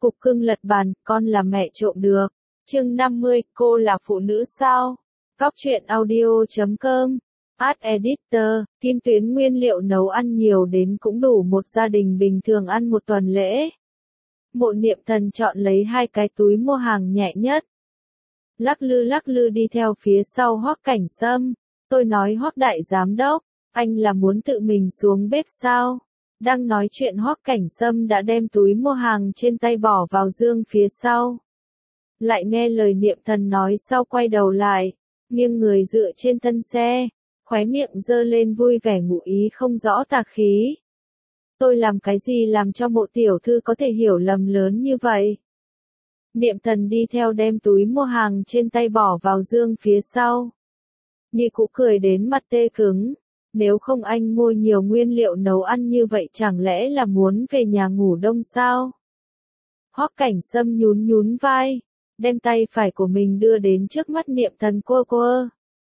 Cục cưng lật bàn, con là mẹ trộm được. Chương 50, cô là phụ nữ sao? Góc truyện audio.com. Ad Editor, Kim Tuyến nguyên liệu nấu ăn nhiều đến cũng đủ một gia đình bình thường ăn một tuần lễ. Mộ Niệm Thần chọn lấy 2 cái túi mua hàng nhẹ nhất. Lắc lư đi theo phía sau Hoắc Cảnh Sâm. Tôi nói Hoắc đại giám đốc, anh là muốn tự mình xuống bếp sao? Đang nói chuyện Hoắc Cảnh Sâm đã đem túi mua hàng trên tay bỏ vào dương phía sau. Lại nghe lời Niệm Thần nói sau quay đầu lại, nghiêng người dựa trên thân xe, khóe miệng giơ lên vui vẻ ngụ ý không rõ tà khí. Tôi làm cái gì làm cho Mộ tiểu thư có thể hiểu lầm lớn như vậy? Niệm Thần đi theo đem túi mua hàng trên tay bỏ vào dương phía sau. Như cũ cười đến mặt tê cứng. Nếu không anh mua nhiều nguyên liệu nấu ăn như vậy chẳng lẽ là muốn về nhà ngủ đông sao? Hoắc Cảnh Sâm nhún vai, đem tay phải của mình đưa đến trước mắt Niệm Thần quơ.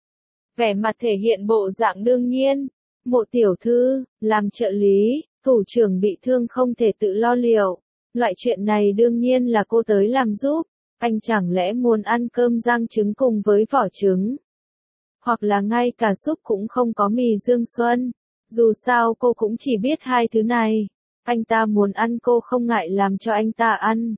Vẻ mặt thể hiện bộ dạng đương nhiên. Mộ tiểu thư, làm trợ lý, thủ trưởng bị thương không thể tự lo liệu. Loại chuyện này đương nhiên là cô tới làm giúp. Anh chẳng lẽ muốn ăn cơm rang trứng cùng với vỏ trứng? Hoặc là ngay cả súp cũng không có mì Dương Xuân. Dù sao cô cũng chỉ biết 2 thứ này. Anh ta muốn ăn cô không ngại làm cho anh ta ăn.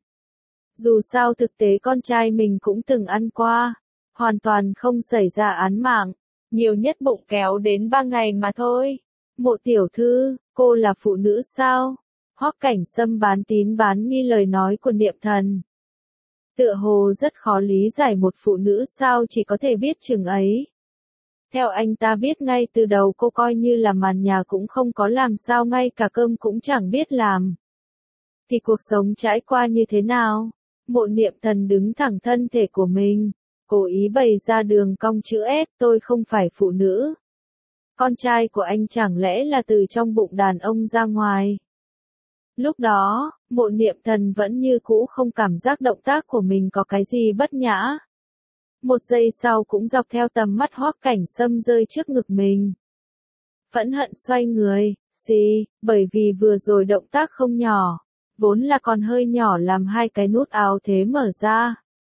Dù sao thực tế con trai mình cũng từng ăn qua. Hoàn toàn không xảy ra án mạng. Nhiều nhất bụng kéo đến 3 ngày mà thôi. Mộ tiểu thư, cô là phụ nữ sao? Hoắc Cảnh Sâm bán tín bán nghi lời nói của Niệm Thần. Tựa hồ rất khó lý giải một phụ nữ sao chỉ có thể biết chừng ấy. Theo anh ta biết ngay từ đầu cô coi như là màn nhà cũng không có làm sao ngay cả cơm cũng chẳng biết làm. Thì cuộc sống trải qua như thế nào? Mộ Niệm Thần đứng thẳng thân thể của mình, cố ý bày ra đường cong chữ S, tôi không phải phụ nữ. Con trai của anh chẳng lẽ là từ trong bụng đàn ông ra ngoài? Lúc đó, Mộ Niệm Thần vẫn như cũ không cảm giác động tác của mình có cái gì bất nhã. Một giây sau cũng dọc theo tầm mắt Hoắc Cảnh Sâm rơi trước ngực mình. Phẫn hận xoay người, bởi vì vừa rồi động tác không nhỏ, vốn là còn hơi nhỏ làm 2 cái nút áo thế mở ra.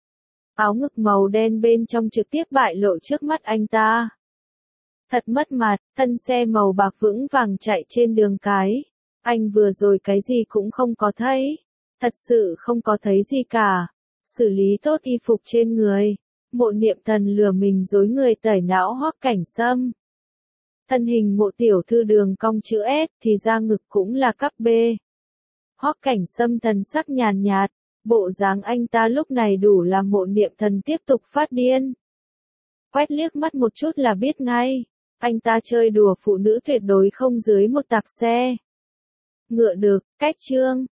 Áo ngực màu đen bên trong trực tiếp bại lộ trước mắt anh ta. Thật mất mặt, thân xe màu bạc vững vàng chạy trên đường cái. Anh vừa rồi cái gì cũng không có thấy. Thật sự không có thấy gì cả. Xử lý tốt y phục trên người. Mộ Niệm Thần lừa mình dối người tẩy não Hoắc Cảnh Sâm. Thân hình Mộ tiểu thư đường cong chữ S thì da ngực cũng là cấp B. Hoắc Cảnh Sâm thần sắc nhàn nhạt, bộ dáng anh ta lúc này đủ làm Mộ Niệm Thần tiếp tục phát điên. Quét liếc mắt một chút là biết ngay, anh ta chơi đùa phụ nữ tuyệt đối không dưới một tạp xe. Ngựa được, cách chương.